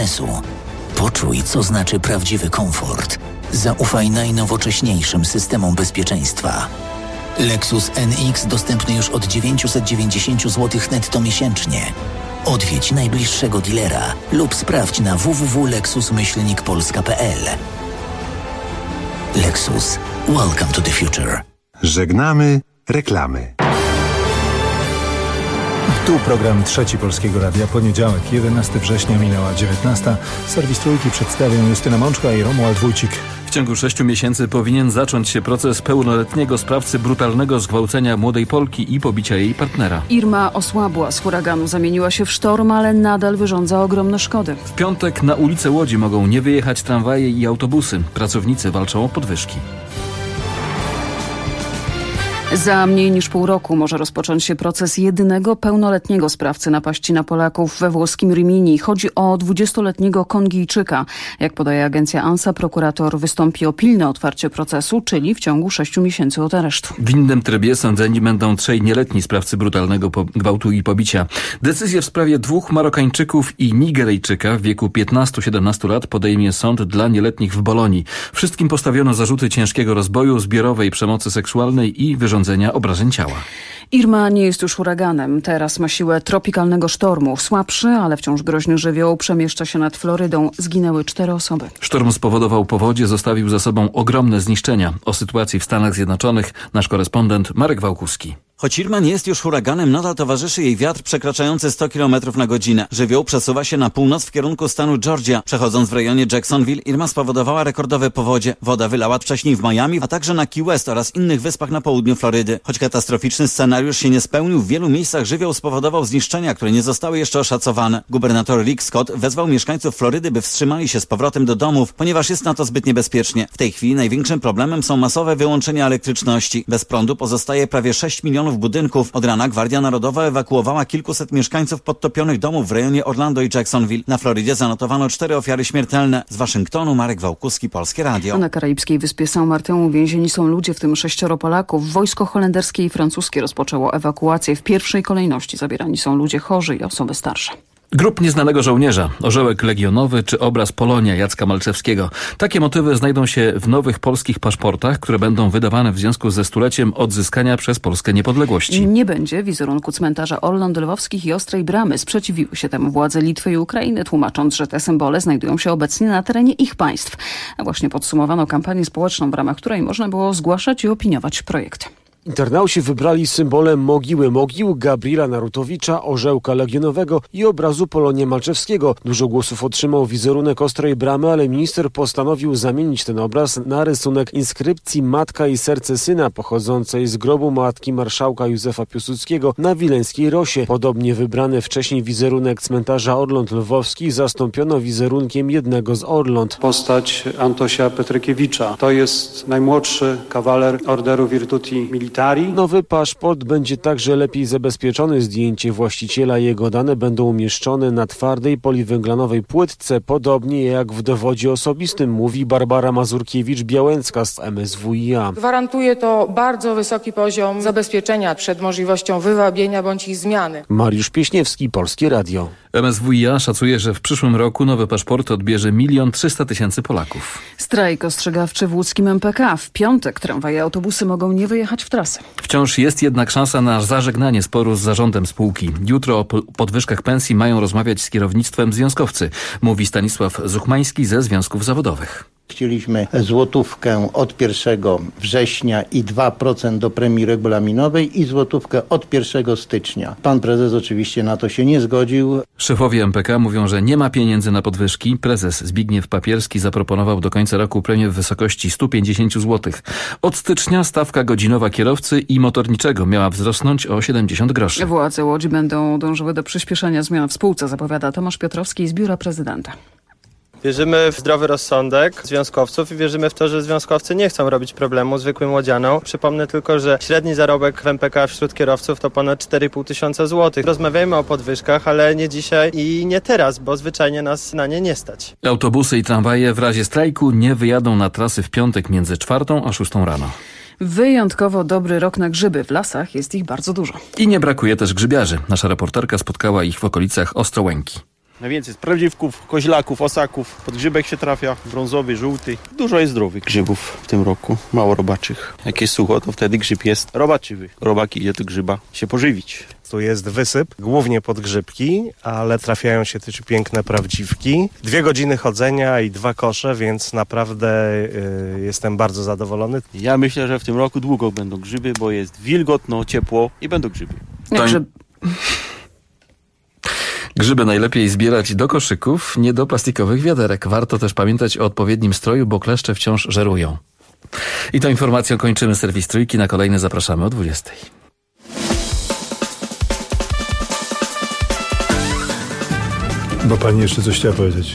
Poczuj, co znaczy prawdziwy komfort. Zaufaj najnowocześniejszym systemom bezpieczeństwa. Lexus NX dostępny już od 990 zł netto miesięcznie. Odwiedź najbliższego dealera lub sprawdź na www.lexus-polska.pl. Lexus. Welcome to the future. Żegnamy reklamy. Tu program Trzeci Polskiego Radia. Poniedziałek, 11 września, minęła 19. Serwis Trójki przedstawią Justyna Mączka i Romuald Wójcik. W ciągu 6 miesięcy powinien zacząć się proces pełnoletniego sprawcy brutalnego zgwałcenia młodej Polki i pobicia jej partnera. Irma osłabła, z huraganu zamieniła się w sztorm, ale nadal wyrządza ogromne szkody. W piątek na ulice Łodzi mogą nie wyjechać tramwaje i autobusy. Pracownicy walczą o podwyżki. Za mniej niż pół roku może rozpocząć się proces jedynego pełnoletniego sprawcy napaści na Polaków we włoskim Rimini. Chodzi o 20-letniego Kongijczyka. Jak podaje agencja ANSA, prokurator wystąpi o pilne otwarcie procesu, czyli w ciągu 6 miesięcy od aresztu. W innym trybie sądzeni będą 3 nieletni sprawcy brutalnego gwałtu i pobicia. Decyzję w sprawie 2 Marokańczyków i Nigeryjczyka w wieku 15-17 lat podejmie sąd dla nieletnich w Bolonii. Wszystkim postawiono zarzuty ciężkiego rozboju, zbiorowej przemocy seksualnej i wyrządzenia obrażeń ciała. Irma nie jest już huraganem. Teraz ma siłę tropikalnego sztormu. Słabszy, ale wciąż groźny żywioł przemieszcza się nad Florydą. Zginęły 4 osoby. Sztorm spowodował powodzie, zostawił za sobą ogromne zniszczenia. O sytuacji w Stanach Zjednoczonych nasz korespondent Marek Wałkuski. Choć Irma nie jest już huraganem, nadal towarzyszy jej wiatr przekraczający 100 km na godzinę. Żywioł przesuwa się na północ w kierunku stanu Georgia. Przechodząc w rejonie Jacksonville, Irma spowodowała rekordowe powodzie. Woda wylała wcześniej w Miami, a także na Key West oraz innych wyspach na południu Florydy. Choć katastroficzny scenariusz się nie spełnił, w wielu miejscach żywioł spowodował zniszczenia, które nie zostały jeszcze oszacowane. Gubernator Rick Scott wezwał mieszkańców Florydy, by wstrzymali się z powrotem do domów, ponieważ jest na to zbyt niebezpiecznie. W tej chwili największym problemem są masowe wyłączenia elektryczności. Bez prądu pozostaje prawie 6 milionów budynków. Od rana Gwardia Narodowa ewakuowała kilkuset mieszkańców podtopionych domów w rejonie Orlando i Jacksonville. Na Florydzie zanotowano 4 ofiary śmiertelne. Z Waszyngtonu Marek Wałkuski, Polskie Radio. A na karaibskiej wyspie Saint Martin uwięzieni są ludzie, w tym 6 Polaków. Wojsko holenderskie i francuskie rozpoczęło ewakuację. W pierwszej kolejności zabierani są ludzie chorzy i osoby starsze. Grób nieznanego żołnierza, orzełek legionowy czy obraz Polonia Jacka Malczewskiego. Takie motywy znajdą się w nowych polskich paszportach, które będą wydawane w związku ze stuleciem odzyskania przez Polskę niepodległości. Nie będzie wizerunku cmentarza Orląt Lwowskich i Ostrej Bramy. Sprzeciwiły się temu władze Litwy i Ukrainy, tłumacząc, że te symbole znajdują się obecnie na terenie ich państw. A właśnie podsumowano kampanię społeczną, w ramach której można było zgłaszać i opiniować projekt. Internauci wybrali symbole mogił Gabriela Narutowicza, orzełka legionowego i obrazu Polonia Malczewskiego. Dużo głosów otrzymał wizerunek Ostrej Bramy, ale minister postanowił zamienić ten obraz na rysunek inskrypcji Matka i serce syna pochodzącej z grobu matki marszałka Józefa Piłsudskiego na Wileńskiej Rosie. Podobnie wybrany wcześniej wizerunek cmentarza Orląt Lwowskich zastąpiono wizerunkiem jednego z Orląt. Postać Antosia Petrykiewicza. To jest najmłodszy kawaler Orderu Virtuti Militari. Nowy paszport będzie także lepiej zabezpieczony. Zdjęcie właściciela i jego dane będą umieszczone na twardej poliwęglanowej płytce, podobnie jak w dowodzie osobistym, mówi Barbara Mazurkiewicz-Białęcka z MSWiA. Gwarantuje to bardzo wysoki poziom zabezpieczenia przed możliwością wywabienia bądź ich zmiany. Mariusz Pieśniewski, Polskie Radio. MSWiA szacuje, że w przyszłym roku nowe paszporty odbierze 1 300 000 Polaków. Strajk ostrzegawczy w łódzkim MPK. W piątek tramwaje i autobusy mogą nie wyjechać w trasę. Wciąż jest jednak szansa na zażegnanie sporu z zarządem spółki. Jutro o podwyżkach pensji mają rozmawiać z kierownictwem związkowcy, mówi Stanisław Zuchmański ze związków zawodowych. Chcieliśmy złotówkę od 1 września i 2% do premii regulaminowej i złotówkę od 1 stycznia. Pan prezes oczywiście na to się nie zgodził. Szefowie MPK mówią, że nie ma pieniędzy na podwyżki. Prezes Zbigniew Papierski zaproponował do końca roku premię w wysokości 150 zł. Od stycznia stawka godzinowa kierowcy i motorniczego miała wzrosnąć o 70 groszy. Władze Łodzi będą dążyły do przyspieszenia zmian w spółce, zapowiada Tomasz Piotrowski z biura prezydenta. Wierzymy w zdrowy rozsądek związkowców i wierzymy w to, że związkowcy nie chcą robić problemu zwykłym łodzianom. Przypomnę tylko, że średni zarobek w MPK wśród kierowców to ponad 4,5 tysiąca złotych. Rozmawiajmy o podwyżkach, ale nie dzisiaj i nie teraz, bo zwyczajnie nas na nie stać. Autobusy i tramwaje w razie strajku nie wyjadą na trasy w piątek między 4 a 6 rano. Wyjątkowo dobry rok na grzyby. W lasach jest ich bardzo dużo. I nie brakuje też grzybiarzy. Nasza reporterka spotkała ich w okolicach Ostrołęki. Najwięcej jest prawdziwków, koźlaków, osaków, podgrzybek się trafia, brązowy, żółty. Dużo jest zdrowych grzybów w tym roku, mało robaczych. Jak jest sucho, to wtedy grzyb jest robaczywy. Robak idzie do grzyba się pożywić. Tu jest wysyp, głównie pod grzybki, ale trafiają się też piękne prawdziwki. 2 godziny chodzenia i 2 kosze, więc naprawdę jestem bardzo zadowolony. Ja myślę, że w tym roku długo będą grzyby, bo jest wilgotno, ciepło i będą grzyby. Grzyby najlepiej zbierać do koszyków, nie do plastikowych wiaderek. Warto też pamiętać o odpowiednim stroju, bo kleszcze wciąż żerują. I tą informacją kończymy serwis Trójki. Na kolejny zapraszamy o 20:00. Bo pani jeszcze coś chciała powiedzieć.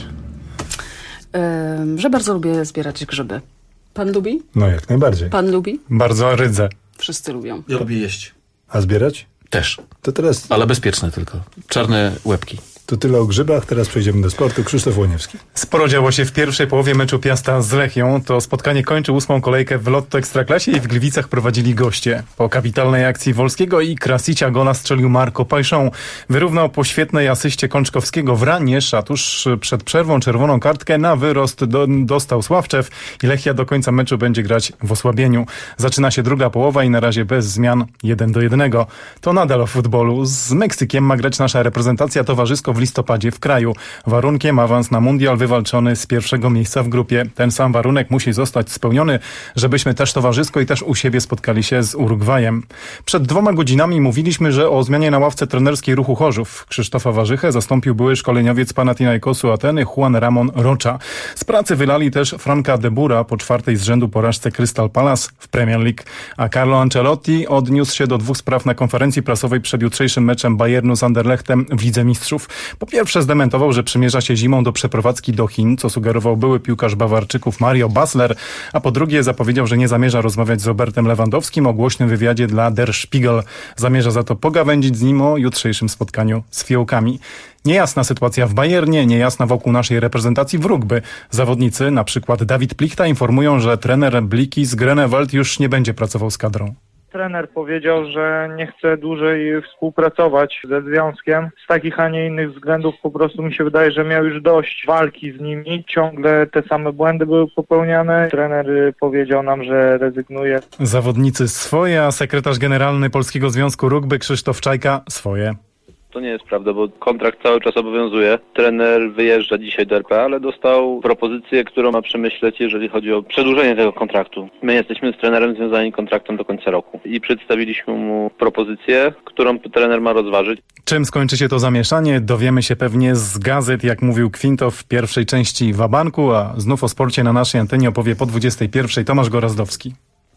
Że bardzo lubię zbierać grzyby. Pan lubi? No jak najbardziej. Pan lubi? Bardzo rydzę. Wszyscy lubią. Ja lubię jeść. A zbierać? Też. To teraz... Ale bezpieczne tylko. Czarne łebki. To tyle o grzybach, teraz przejdziemy do sportu. Krzysztof Łoniewski. Sporo działo się w pierwszej połowie meczu Piasta z Lechią. To spotkanie kończy 8. kolejkę w Lotto Ekstraklasie i w Gliwicach prowadzili goście. Po kapitalnej akcji Wolskiego i Krasicia gola strzelił Marco Pajszą. Wyrównał po świetnej asyście Kączkowskiego w Raniesz, a tuż przed przerwą czerwoną kartkę na wyrost dostał Sławczew i Lechia do końca meczu będzie grać w osłabieniu. Zaczyna się druga połowa i na razie bez zmian 1-1. To nadal o futbolu. Z Meksykiem ma grać nasza reprezentacja towarzysko w listopadzie w kraju. Warunkiem awans na mundial wywalczony z pierwszego miejsca w grupie. Ten sam warunek musi zostać spełniony, żebyśmy też towarzysko i też u siebie spotkali się z Urugwajem. Przed 2 godzinami mówiliśmy, że o zmianie na ławce trenerskiej Ruchu Chorzów. Krzysztofa Warzychę zastąpił były szkoleniowiec Panathinaikosu Ateny Juan Ramon Rocha. Z pracy wylali też Franka de Bura po 4. z rzędu porażce Crystal Palace w Premier League. A Carlo Ancelotti odniósł się do 2 spraw na konferencji prasowej przed jutrzejszym meczem Bayernu z Anderlechtem w Lidze Mistrzów. Po pierwsze zdementował, że przymierza się zimą do przeprowadzki do Chin, co sugerował były piłkarz Bawarczyków Mario Basler, a po drugie zapowiedział, że nie zamierza rozmawiać z Robertem Lewandowskim o głośnym wywiadzie dla Der Spiegel. Zamierza za to pogawędzić z nim o jutrzejszym spotkaniu z Fiołkami. Niejasna sytuacja w Bayernie, niejasna wokół naszej reprezentacji w rugby. Zawodnicy, na przykład Dawid Plichta, informują, że trener Bliki z Grunewald już nie będzie pracował z kadrą. Trener powiedział, że nie chce dłużej współpracować ze związkiem. Z takich, a nie innych względów po prostu mi się wydaje, że miał już dość walki z nimi. Ciągle te same błędy były popełniane. Trener powiedział nam, że rezygnuje. Zawodnicy swoje, a sekretarz generalny Polskiego Związku Rugby Krzysztof Czajka swoje. To nie jest prawda, bo kontrakt cały czas obowiązuje. Trener wyjeżdża dzisiaj do RP, ale dostał propozycję, którą ma przemyśleć, jeżeli chodzi o przedłużenie tego kontraktu. My jesteśmy z trenerem związani kontraktem do końca roku i przedstawiliśmy mu propozycję, którą trener ma rozważyć. Czym skończy się to zamieszanie? Dowiemy się pewnie z gazet, jak mówił Kwinto w pierwszej części Wabanku, a znów o sporcie na naszej antenie opowie po 21:00 Tomasz Gorazdowski.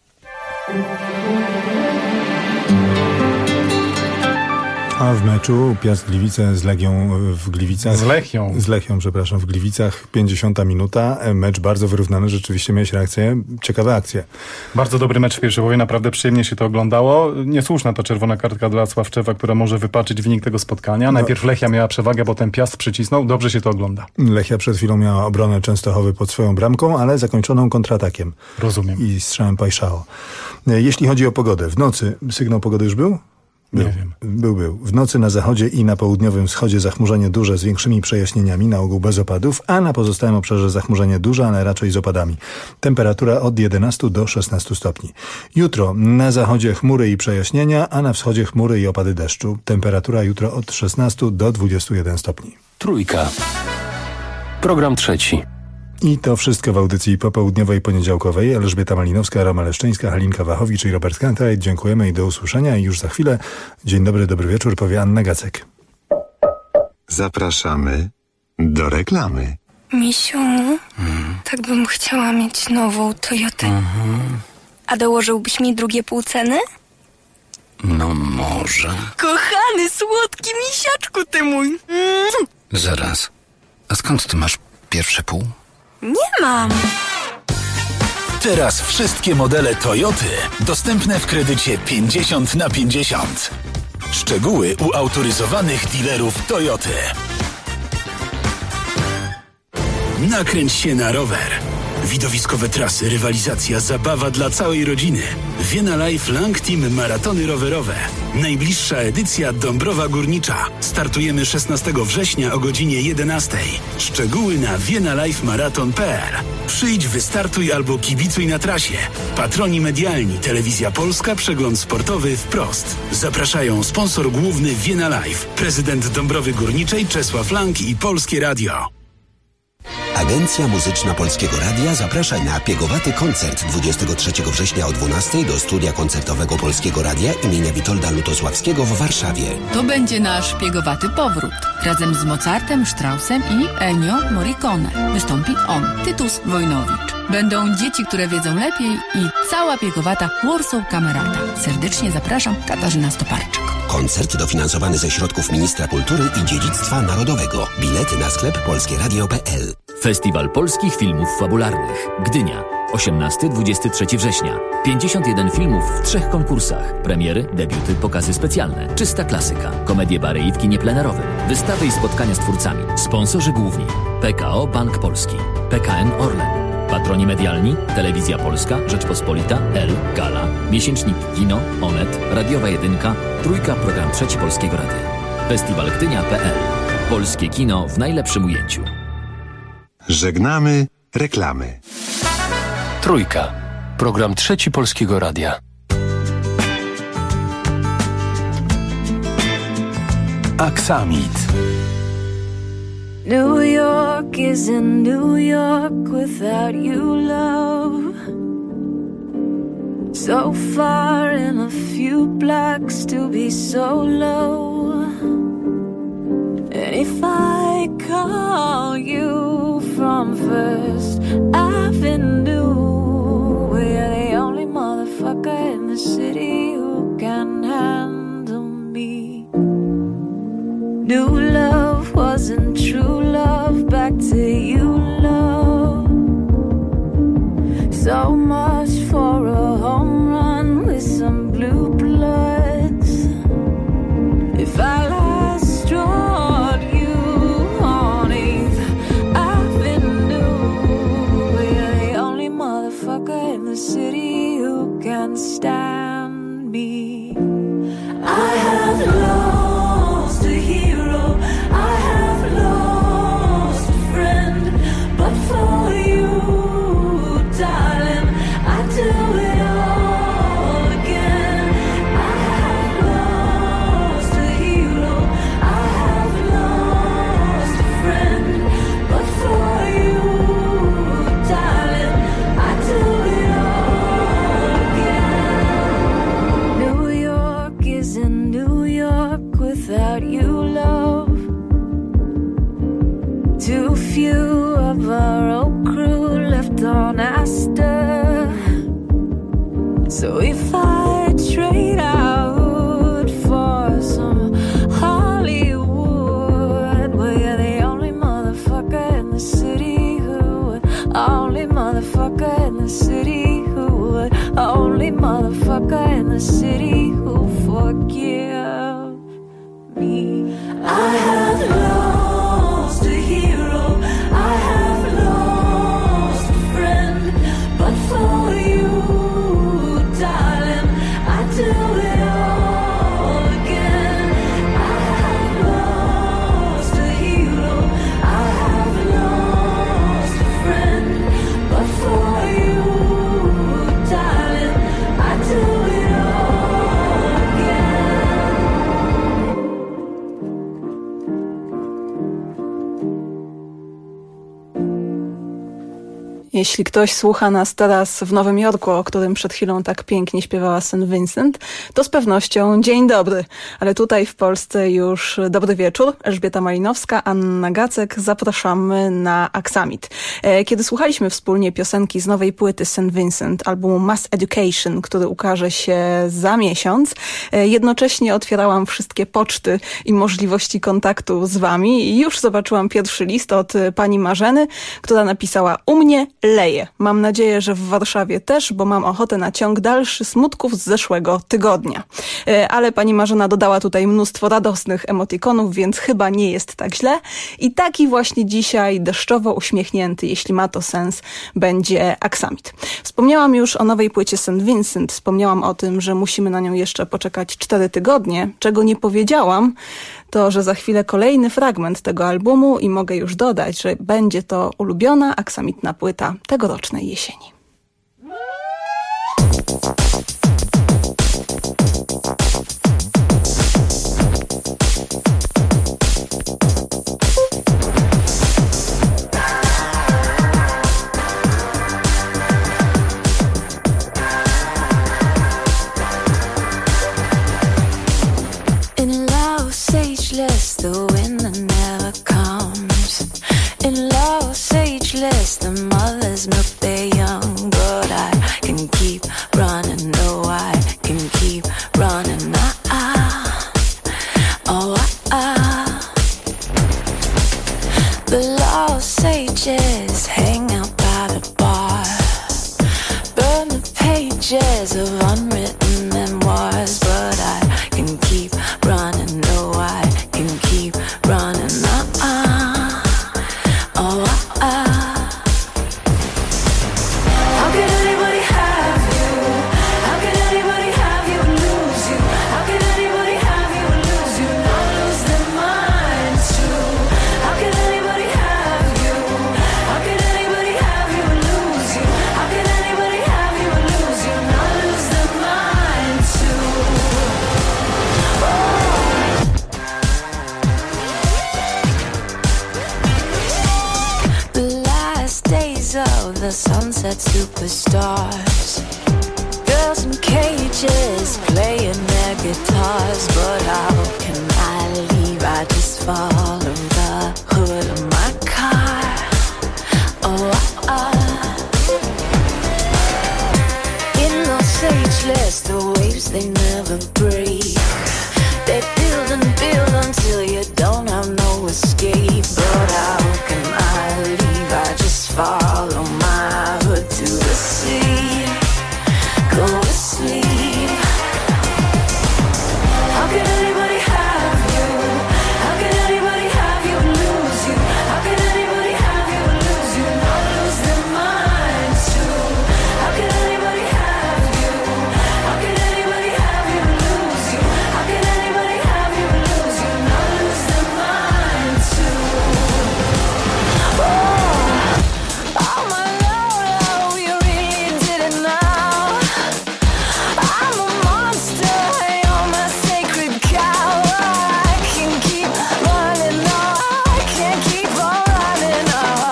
A w meczu Piast Gliwice z Legią w Gliwicach. Z Lechią, przepraszam, w Gliwicach 50 minuta. Mecz bardzo wyrównany, rzeczywiście miałeś reakcję, ciekawe akcje. Bardzo dobry mecz w pierwszej połowie, naprawdę przyjemnie się to oglądało. Niesłuszna to czerwona kartka dla Sławczewa, która może wypaczyć wynik tego spotkania. Najpierw Lechia miała przewagę, potem Piast przycisnął. Dobrze się to ogląda. Lechia przed chwilą miała obronę Częstochowy pod swoją bramką, ale zakończoną kontratakiem. Rozumiem. I strzałem Pajszao. Jeśli chodzi o pogodę, w nocy sygnał pogody już był? Nie wiem. Był. W nocy na zachodzie i na południowym wschodzie zachmurzenie duże z większymi przejaśnieniami, na ogół bez opadów, a na pozostałym obszarze zachmurzenie duże, ale raczej z opadami. Temperatura od 11 do 16 stopni. Jutro na zachodzie chmury i przejaśnienia, a na wschodzie chmury i opady deszczu. Temperatura jutro od 16 do 21 stopni. Trójka. Program trzeci. I to wszystko w audycji popołudniowej poniedziałkowej. Elżbieta Malinowska, Roma Leszczyńska, Halinka Wachowicz i Robert Kantaj. Dziękujemy i do usłyszenia. I już za chwilę dzień dobry, dobry wieczór, powie Anna Gacek. Zapraszamy do reklamy. Misiu, tak bym chciała mieć nową Toyotę. A dołożyłbyś mi drugie pół ceny? No może. Kochany, słodki misiaczku ty mój. Zaraz. A skąd ty masz pierwsze pół? Nie mam. Teraz wszystkie modele Toyoty dostępne w kredycie 50/50. Szczegóły u autoryzowanych dealerów Toyoty. Nakręć się na rower. Widowiskowe trasy, rywalizacja, zabawa dla całej rodziny. Vienna Life Lang Team Maratony rowerowe. Najbliższa edycja Dąbrowa Górnicza. Startujemy 16 września o godzinie 11. Szczegóły na viennalifemarathon.pl. Przyjdź, wystartuj albo kibicuj na trasie. Patroni medialni, Telewizja Polska, Przegląd Sportowy, Wprost. Zapraszają sponsor główny Vienna Life, prezydent Dąbrowy Górniczej Czesław Lang i Polskie Radio. Agencja Muzyczna Polskiego Radia zaprasza na piegowaty koncert 23 września o 12 do studia koncertowego Polskiego Radia imienia Witolda Lutosławskiego w Warszawie. To będzie nasz piegowaty powrót. Razem z Mozartem, Straussem i Ennio Morricone. Wystąpi on, Tytus Wojnowicz. Będą dzieci, które wiedzą lepiej i cała piegowata Warsaw Kamerata. Serdecznie zapraszam, Katarzyna Stoparczyk. Koncert dofinansowany ze środków Ministra Kultury i Dziedzictwa Narodowego. Bilety na sklep polskieradio.pl. Festiwal Polskich Filmów Fabularnych. Gdynia. 18-23 września. 51 filmów w 3 konkursach. Premiery, debiuty, pokazy specjalne. Czysta klasyka. Komedie bary i w kinie plenerowym. Wystawy i spotkania z twórcami. Sponsorzy główni. PKO Bank Polski. PKN Orlen. Patroni medialni, Telewizja Polska, Rzeczpospolita, El, Gala, Miesięcznik Kino, Onet, Radiowa Jedynka, Trójka, Program Trzeci Polskiego Radia. Festiwalgdynia.pl. Polskie kino w najlepszym ujęciu. Żegnamy reklamy. Trójka. Program Trzeci Polskiego Radia. Aksamit. New York isn't New York without you, love. So far in a few blocks to be so low. And if I call you from First Avenue, we're the only motherfucker in the city who can handle me. New love wasn't true love, back to you, love. So much for a home run with some blue bloods. If I last drawed you on 8th Avenue, we're the only motherfucker in the city who can stand me. I have lost a hero, I have lost a friend, but for you, darling, I do it all again. I have lost a hero, I have lost a friend, but for you, darling, I do it all again. New York isn't New York without you, love. Too few of our old crew left on Astor. So if I trade out for some Hollywood, we're the only motherfucker in the city who would, only motherfucker in the city who would, only motherfucker in the city who forgive me. I have lost a hero, I have lost a friend, but for you, darling, I do it all again. I have lost a hero, I have lost a friend, but for you, darling, I do it all again. Jeśli ktoś słucha nas teraz w Nowym Jorku, o którym przed chwilą tak pięknie śpiewała St. Vincent, to z pewnością dzień dobry. Ale tutaj w Polsce już dobry wieczór. Elżbieta Malinowska, Anna Gacek. Zapraszamy na Aksamit. Kiedy słuchaliśmy wspólnie piosenki z nowej płyty St. Vincent, albumu Mass Education, który ukaże się za miesiąc, jednocześnie otwierałam wszystkie poczty i możliwości kontaktu z wami i już zobaczyłam pierwszy list od pani Marzeny, która napisała: u mnie leje. Mam nadzieję, że w Warszawie też, bo mam ochotę na ciąg dalszy smutków z zeszłego tygodnia. Ale pani Marzena dodała tutaj mnóstwo radosnych emotikonów, więc chyba nie jest tak źle. I taki właśnie dzisiaj deszczowo uśmiechnięty, jeśli ma to sens, będzie Aksamit. Wspomniałam już o nowej płycie St. Vincent. Wspomniałam o tym, że musimy na nią jeszcze poczekać 4 tygodnie. Czego nie powiedziałam, to, że za chwilę kolejny fragment tego albumu i mogę już dodać, że będzie to ulubiona aksamitna płyta tegorocznej jesieni. Ageless, the winter never comes. In love's ageless, the mothers milk their young. But I can keep running, no, I can keep running. The lost sages hang out by the bar, burn the pages of unwritten memoirs. But I can keep running, no, I can keep running. How can anybody have you? How can anybody have you and lose you? How can anybody have you and lose you? Not lose their minds too. How can anybody have you? How can anybody have you and lose you? How can anybody have you and lose you? Not lose their minds too. The last days of the sunset superstars, girls in cages playing their guitars. But how can I leave? I just follow the hood of my car. In those ageless, the waves they never break. They build and build until you don't have no escape. But how can I leave? I just follow my hood to the sea. Go to sleep. How can anybody have you? How can anybody have you and lose you? How can anybody have you and lose you? Not lose their minds too. How can anybody have you? How can anybody have you and lose you? How can anybody have you and lose you? Not lose their minds too. Oh my Lord, you really did it now. I'm a monster, you're my sacred cow. I can keep running, no, I can't keep on running.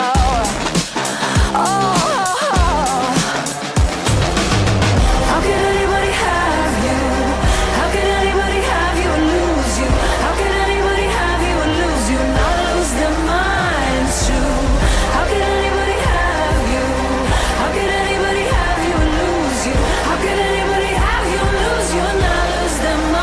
How can anybody have you? How can anybody have you and lose you? How can anybody have you and lose you? Not lose their minds too. How can anybody have you? How can anybody have you and lose you? How can anybody have you and lose you and not lose their mind?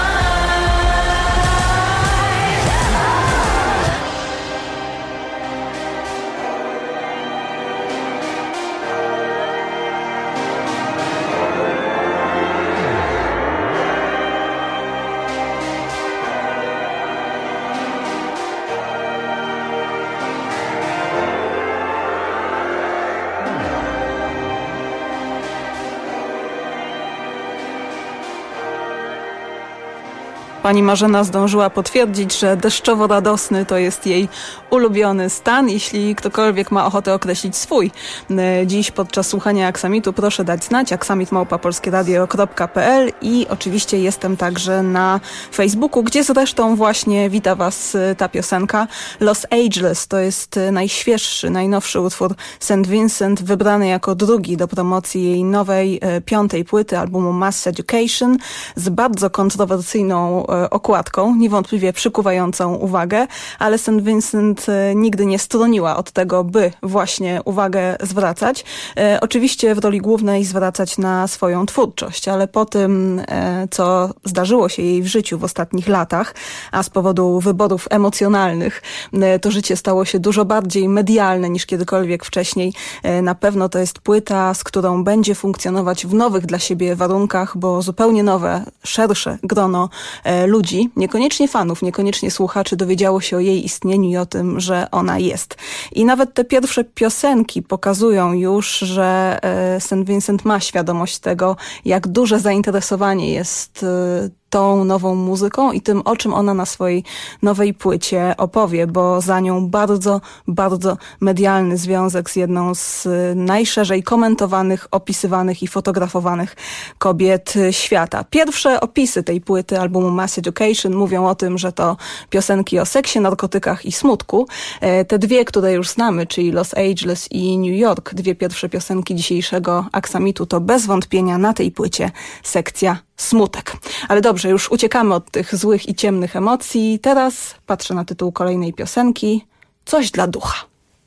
Pani Marzena zdążyła potwierdzić, że deszczowo-radosny to jest jej ulubiony stan. Jeśli ktokolwiek ma ochotę określić swój dziś podczas słuchania Aksamitu, proszę dać znać. aksamit@polskieradio.pl i oczywiście jestem także na Facebooku, gdzie zresztą właśnie wita Was ta piosenka. Los Ageless to jest najświeższy, najnowszy utwór St. Vincent, wybrany jako drugi do promocji jej nowej 5. płyty albumu Mass Education z bardzo kontrowersyjną okładką, niewątpliwie przykuwającą uwagę, ale St. Vincent nigdy nie stroniła od tego, by właśnie uwagę zwracać. Oczywiście w roli głównej zwracać na swoją twórczość, ale po tym, co zdarzyło się jej w życiu w ostatnich latach, a z powodu wyborów emocjonalnych, to życie stało się dużo bardziej medialne niż kiedykolwiek wcześniej. Na pewno to jest płyta, z którą będzie funkcjonować w nowych dla siebie warunkach, bo zupełnie nowe, szersze grono ludzi, niekoniecznie fanów, niekoniecznie słuchaczy, dowiedziało się o jej istnieniu i o tym, że ona jest. I nawet te pierwsze piosenki pokazują już, że St. Vincent ma świadomość tego, jak duże zainteresowanie jest tą nową muzyką i tym, o czym ona na swojej nowej płycie opowie, bo za nią bardzo, bardzo medialny związek z jedną z najszerzej komentowanych, opisywanych i fotografowanych kobiet świata. Pierwsze opisy tej płyty, albumu Mass Education, mówią o tym, że to piosenki o seksie, narkotykach i smutku. Te dwie, które już znamy, czyli Los Angeles i New York, dwie pierwsze piosenki dzisiejszego Aksamitu, to bez wątpienia na tej płycie sekcja smutek. Ale dobrze, już uciekamy od tych złych i ciemnych emocji. Teraz patrzę na tytuł kolejnej piosenki. Coś dla ducha.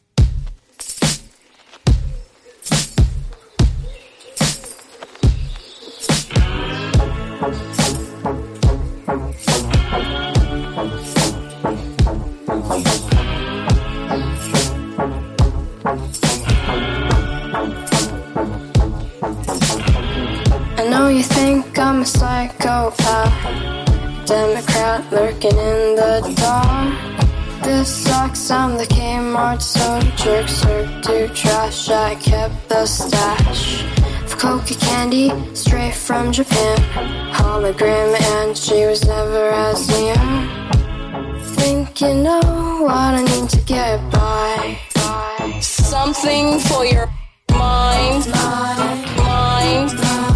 I know you think I'm a psychopath, Democrat lurking in the dark. This sucks, I'm the Kmart soda jerk, served to trash. I kept the stash of coca candy straight from Japan, hologram, and she was never as near. Think you know what I need to get by. Something for your mind, mind.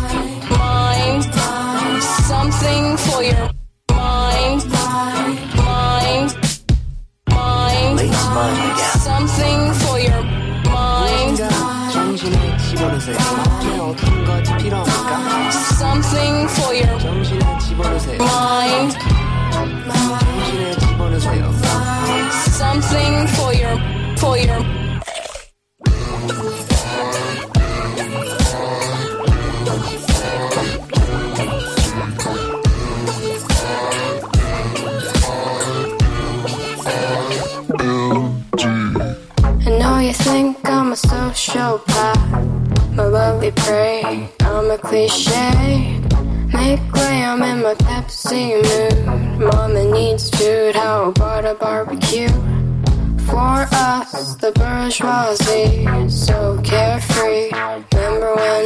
Something for your mind, mind, mind. Something for your mind. 정신을 집어넣으세요. 마음에 어떤 것이 필요합니까? Something for your 정신을 집어넣으세요. mind. 정신을 집어넣으세요. Something for your I know you think I'm a sociopath, my lovely prey, I'm a cliche. Make way, I'm in my Pepsi mood. Mama needs food, how about a barbecue? For us, the bourgeoisie, so carefree. Remember when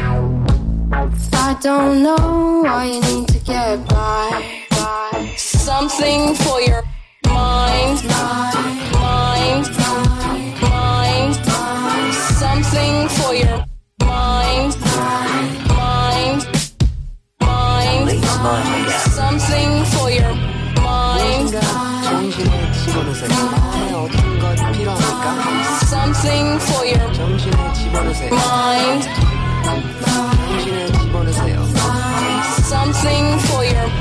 I don't know why you need to get by. Something for your mind, mind, mind. Something for your mind, mind, mind. Something for your mind. 정신을 집어넣으세요. 마음에 어떤 것이 필요합니까? Something for your 정신을 집어넣으세요. mind. 정신을 집어넣으세요. Something for your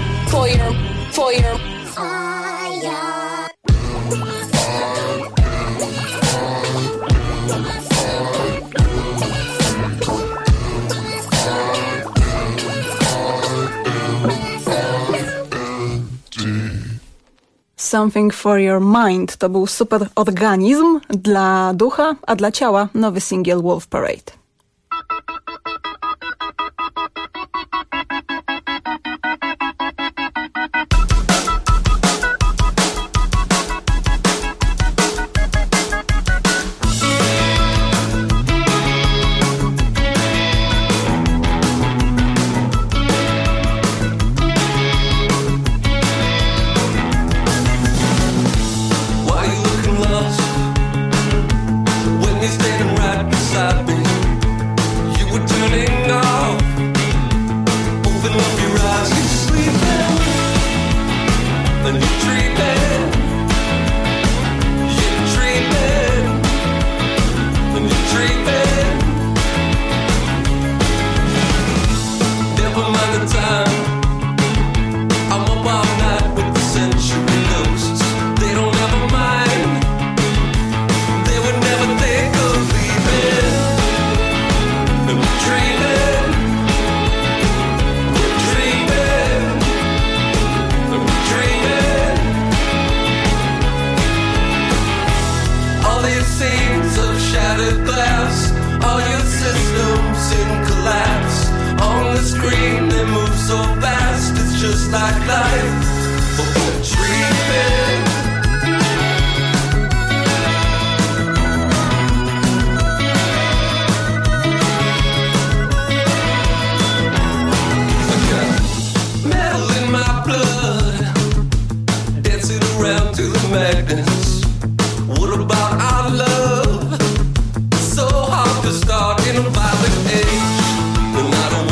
Something for your mind to był super organizm dla ducha, a dla ciała nowy singiel Wolf Parade. Never mind the time, I'm about shattered glass. All your systems in collapse. On the screen they move so fast. It's just like life, but we're dreaming. I got metal in my blood, dancing around to the magnets. What about our love? So hard to start in a violent age. And I don't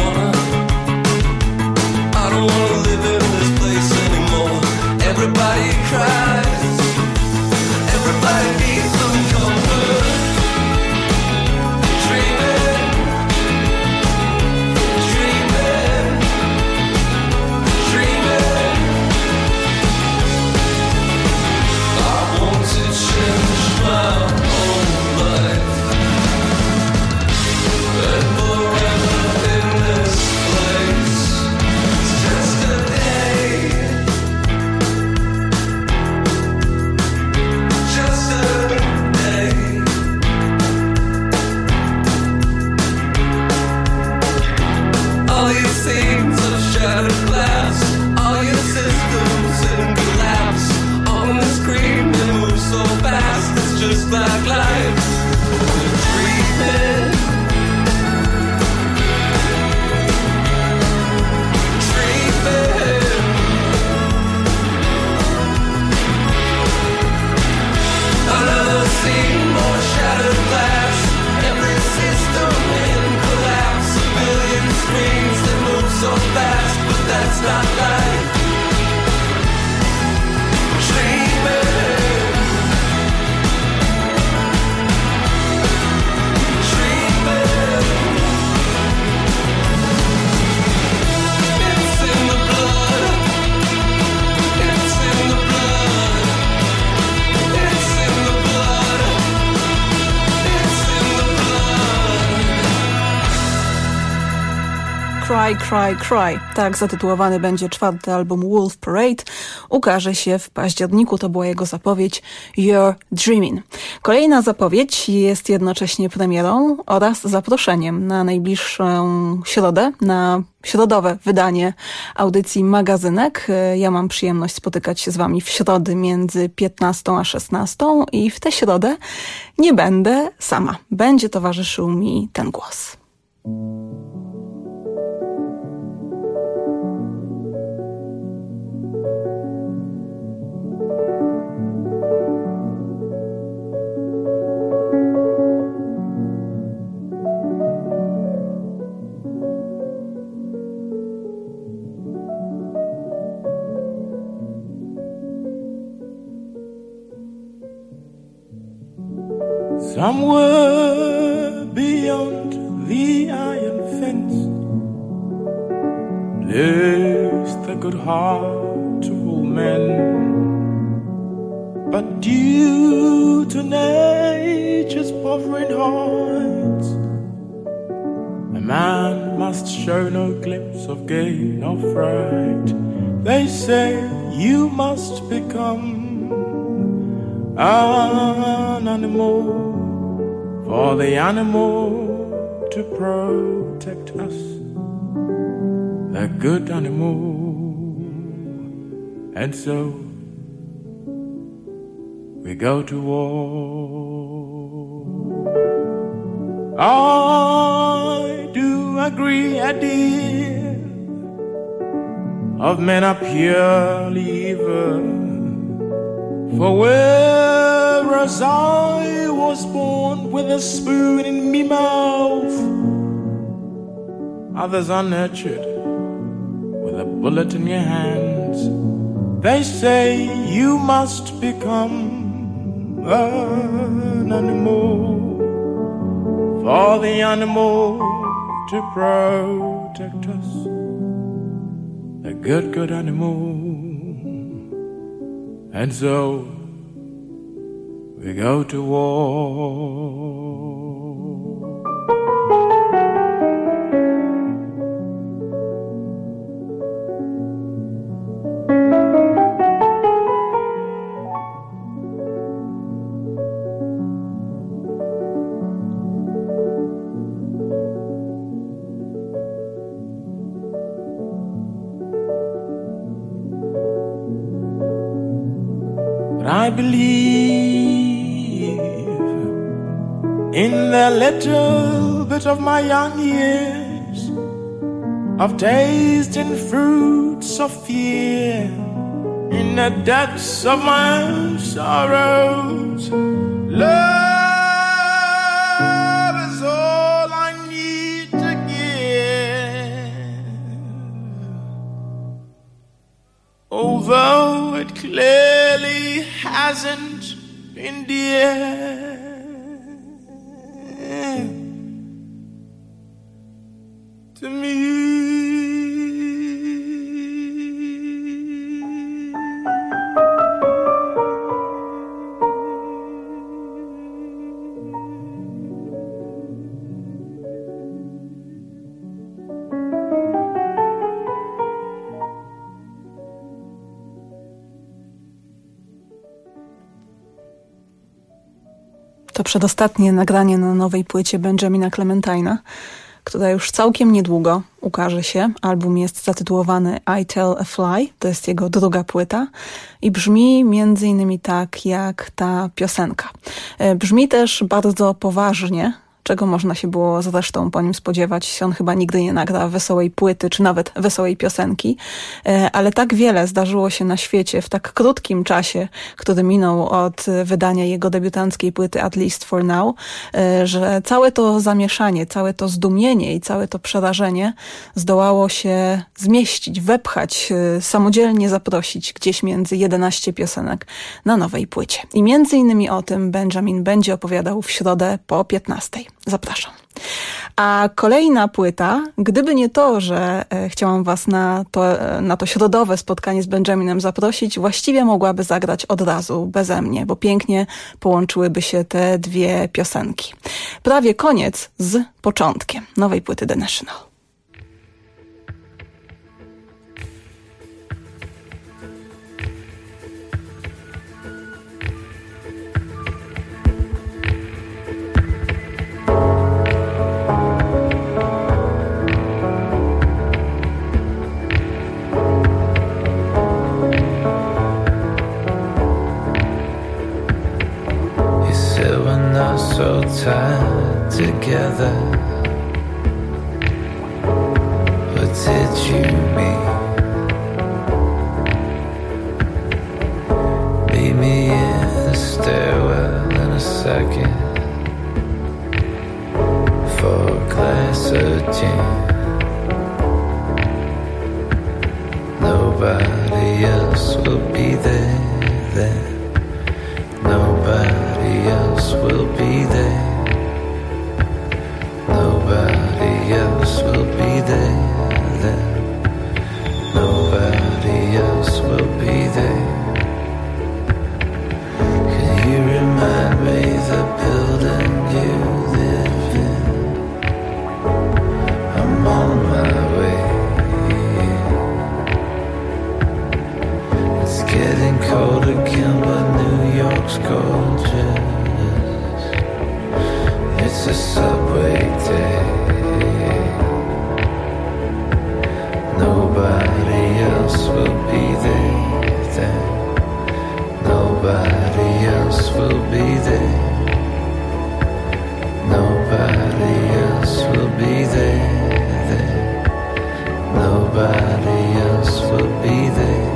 wanna live in this place anymore. Everybody cries, everybody needs some comfort. Dreaming, dreaming, dreaming. I want to change my own life and forever in this place. It's just a day, just a day. All these things of shattered glass, all your systems in collapse. On the screen they move so fast. It's just like life. We're dreaming, dreaming. Another scene, more shattered glass. Every system in collapse. A million screens that move so fast, but that's not life. Dreaming, dreaming. It's in the blood. It's in the blood. It's in the blood. It's in the blood. Cry, Cry, Cry. Tak zatytułowany będzie 4. album Wolf Parade. Ukaże się w październiku, to była jego zapowiedź You're Dreaming. Kolejna zapowiedź jest jednocześnie premierą oraz zaproszeniem na najbliższą środę, na środowe wydanie audycji Magazynek. Ja mam przyjemność spotykać się z wami w środę między 15 a 16 i w tę środę nie będę sama. Będzie towarzyszył mi ten głos. Somewhere beyond the iron fence lives the good heart of all men. But due to nature's bothering hearts, a man must show no glimpse of gain or fright. They say you must become an animal for the animal to protect us, the good animal. And so we go to war. I do agree, dear, of men are purely evil. For whereas I was born with a spoon in me mouth, others are nurtured with a bullet in your hands. They say you must become an animal for the animal to protect us, a good, good animal. And so we go to war. I believe in the little bit of my young years of tasting fruits of fear in the depths of my own sorrows. Love is all I need to give, although it clearly hasn't been dear to me. To przedostatnie nagranie na nowej płycie Benjamina Clementine'a, która już całkiem niedługo ukaże się. Album jest zatytułowany I Tell a Fly, to jest jego druga płyta i brzmi między innymi tak jak ta piosenka. Brzmi też bardzo poważnie, czego można się było zresztą po nim spodziewać. On chyba nigdy nie nagra wesołej płyty, czy nawet wesołej piosenki, ale tak wiele zdarzyło się na świecie w tak krótkim czasie, który minął od wydania jego debiutanckiej płyty At Least For Now, że całe to zamieszanie, całe to zdumienie i całe to przerażenie zdołało się zmieścić, wepchać, samodzielnie zaprosić gdzieś między 11 piosenek na nowej płycie. I między innymi o tym Benjamin będzie opowiadał w środę po 15:00. Zapraszam. A kolejna płyta, gdyby nie to, że chciałam was na to środowe spotkanie z Benjaminem zaprosić, właściwie mogłaby zagrać od razu beze mnie, bo pięknie połączyłyby się te dwie piosenki. Prawie koniec z początkiem nowej płyty The National. So tied together, what did you mean? Meet me in the stairwell in a second for a glass of gin. Nobody else will be there then. Nobody else will be there. Nobody else will be there then. Nobody else will be there. Can you remind me the building you live in? I'm on my way. It's getting cold again, but New York's gorgeous. It's a subway day. Nobody else will be there then. Nobody else will be there. Nobody else will be there then. Nobody else will be there.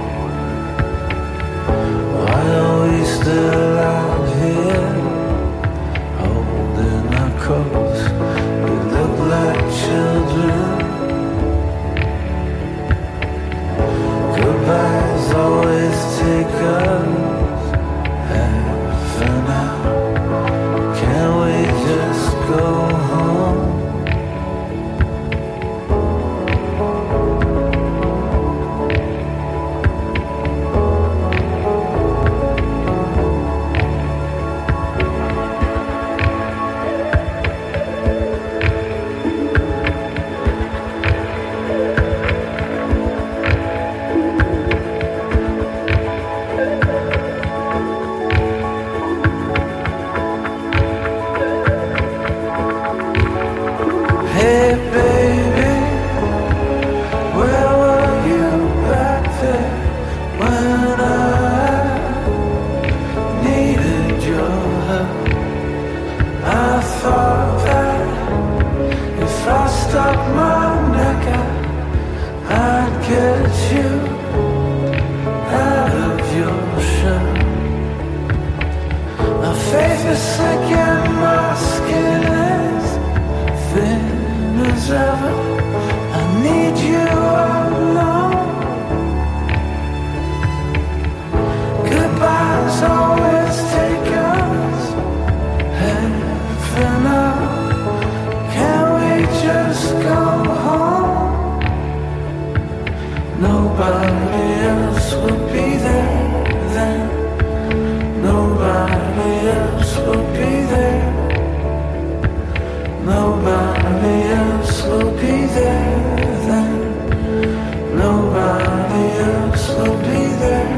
Why are we still out here holding our coats? We look like children. Goodbyes always take us half an hour. Can't we just go home? thought that if I stuck my neck out, I'd get you out of your shell. My faith is sick and my skin is thin as ever. I need you alone. Goodbyes always take us heaven out. Can we just go home? Nobody else will be there then. Nobody else will be there. Nobody else will be there then. Nobody else will be there.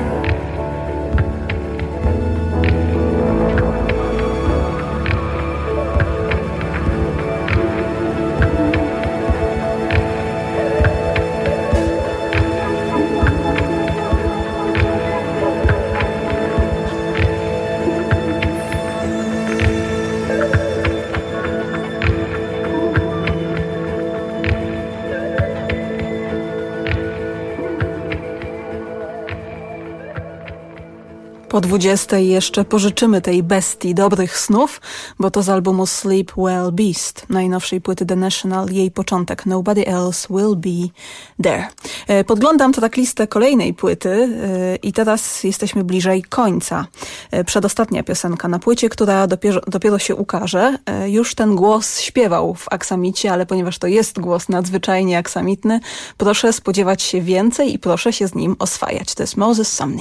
Po 20 jeszcze pożyczymy tej bestii dobrych snów, bo to z albumu Sleep Well Beast, najnowszej płyty The National, jej początek Nobody Else Will Be There. Podglądam tracklistę kolejnej płyty i teraz jesteśmy bliżej końca. Przedostatnia piosenka na płycie, która dopiero się ukaże. Już ten głos śpiewał w aksamicie, ale ponieważ to jest głos nadzwyczajnie aksamitny, proszę spodziewać się więcej i proszę się z nim oswajać. To jest Moses Sumney.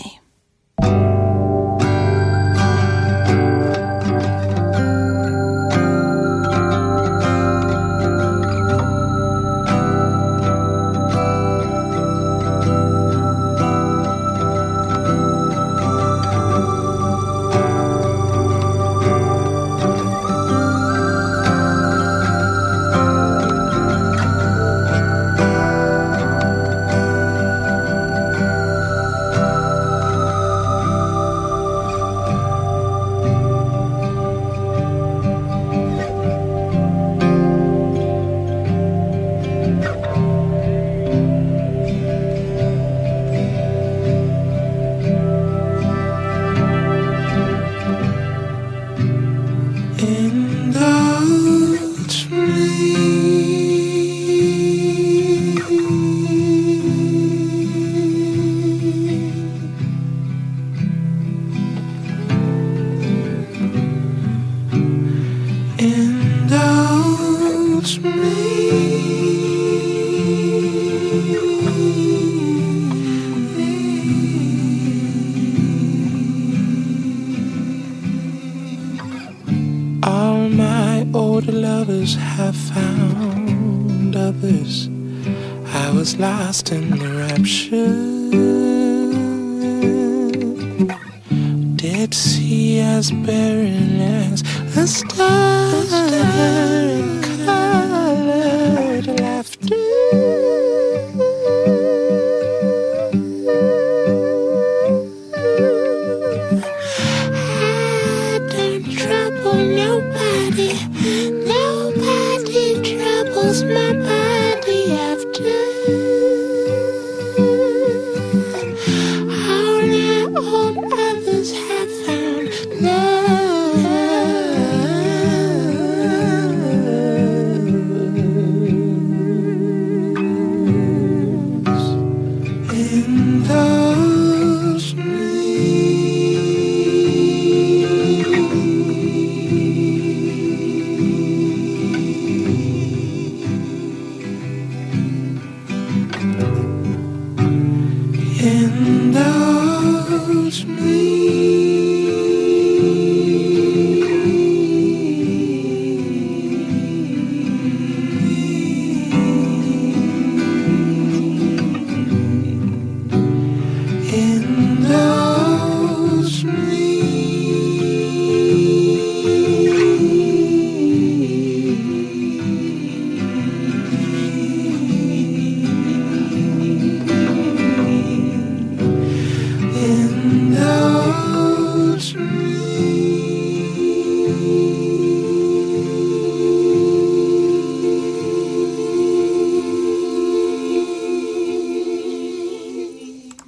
Lost in the rapture, Dead Sea as barren as a star in colored laughter. I don't trouble nobody, nobody troubles my body after. Others have found love.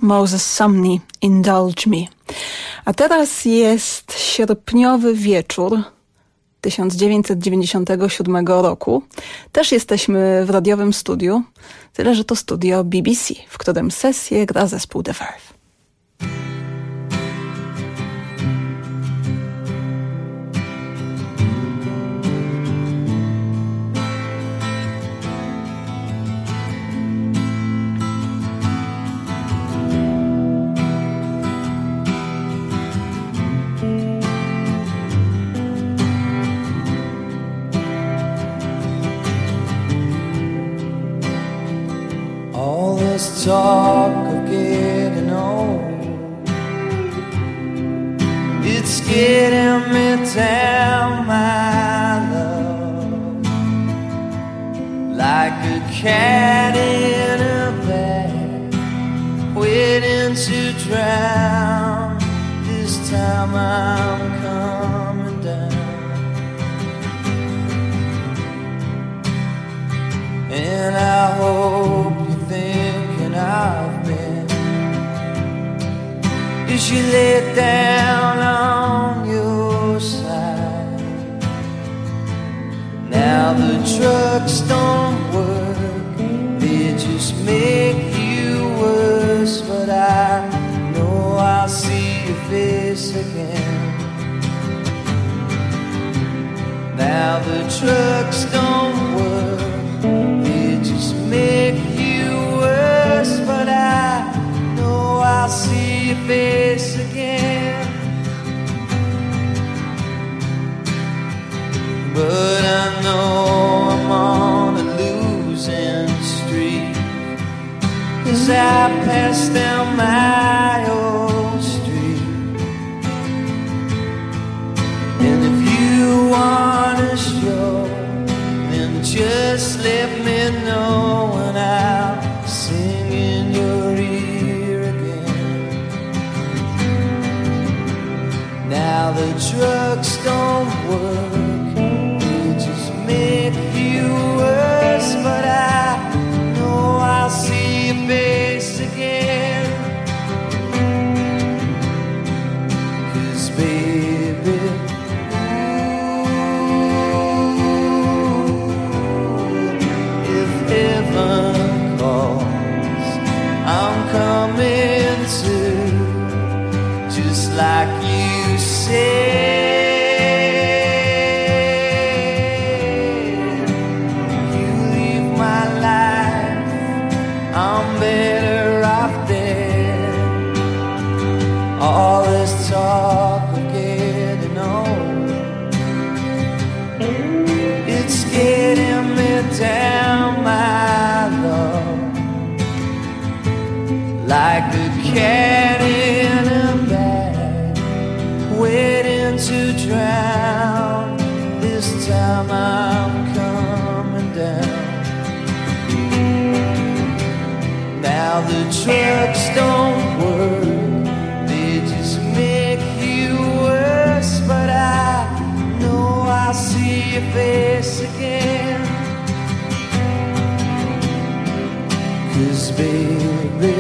Moses Sumney, Indulge Me. A teraz jest sierpniowy wieczór 1997 roku. Też jesteśmy w radiowym studiu, tyle że to studio BBC, w którym sesję gra zespół The Verve. Talk of getting old, it's getting me down, my love, like a cat in a bag, waiting to drown. This time I'm coming down, and I hope I've been as you lay down on your side. Now the drugs don't work, they just make you worse. But I know I'll see your face again. Now the drugs don't work, they just make you worse. But I know I'll see your face again. But I know I'm on a losing streak, 'cause I passed down my old street. And if you wanna show, then just let me know, and I'll sing in your ear again. Now the drugs don't work, they just make you worse. But I know I'll see your face again. 'Cause baby, if heaven calls, I'm coming to, just like you said. You leave my life, I'm better off dead. All this talk of getting old, it's getting me down, my love, like a cat in a bag, waiting to drown. This time I'm coming down. Now the drugs don't work, they just make you worse. But I know I'll see your face again. 'Cause baby,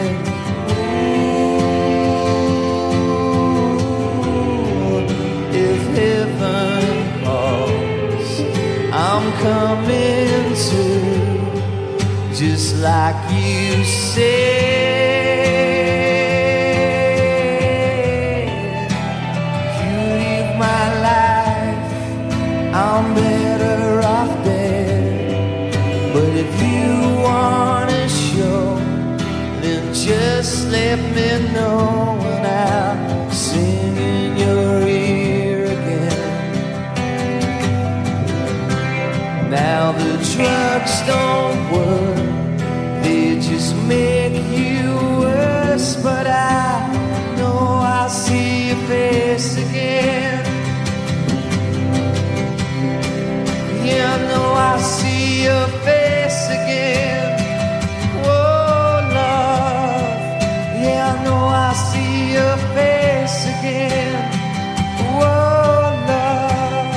if heaven calls, I'm coming to, just like you said. You leave my life, I'm better off dead. But if you wanna show, then just let me know, and I'll sing in your ear again. Now the drugs don't work, they just make you worse. But I know I'll see your face again. Yeah, I know I'll see your face again. Oh, love, yeah, I know I'll see your face again. Oh, love.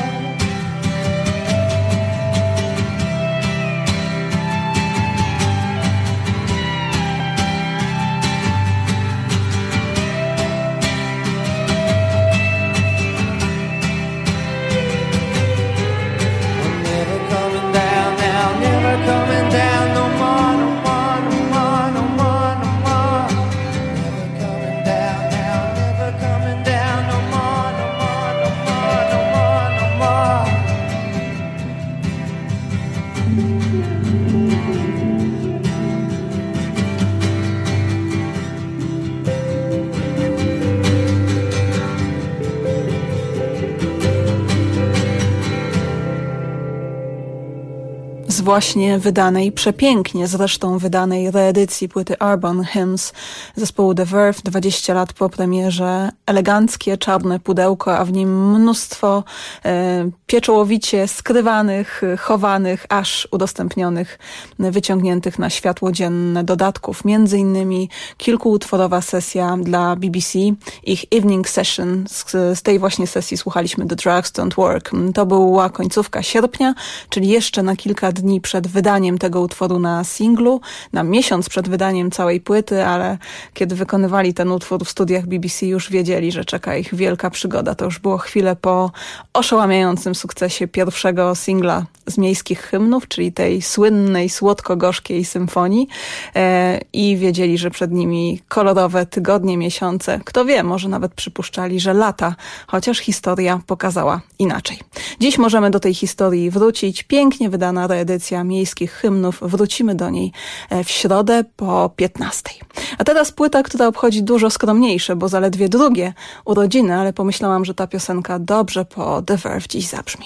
Z właśnie wydanej, przepięknie zresztą wydanej reedycji płyty Urban Hymns zespołu The Verve 20 lat po premierze. Eleganckie, czarne pudełko, a w nim mnóstwo pieczołowicie skrywanych, chowanych, aż udostępnionych, wyciągniętych na światło dzienne dodatków. Między innymi kilkuutworowa sesja dla BBC, ich Evening Session. Z tej właśnie sesji słuchaliśmy The Drugs Don't Work. To była końcówka sierpnia, czyli jeszcze na kilka dni przed wydaniem tego utworu na singlu, na miesiąc przed wydaniem całej płyty, ale kiedy wykonywali ten utwór w studiach BBC, już wiedzieli, że czeka ich wielka przygoda. To już było chwilę po oszałamiającym sukcesie pierwszego singla z miejskich hymnów, czyli tej słynnej, słodko-gorzkiej symfonii, i wiedzieli, że przed nimi kolorowe tygodnie, miesiące. Kto wie, może nawet przypuszczali, że lata, chociaż historia pokazała inaczej. Dziś możemy do tej historii wrócić. Pięknie wydana reedycja miejskich hymnów. Wrócimy do niej w środę po 15. A teraz płyta, która obchodzi dużo skromniejsze, bo zaledwie drugie urodziny, ale pomyślałam, że ta piosenka dobrze po The Verve dziś zabrzmi.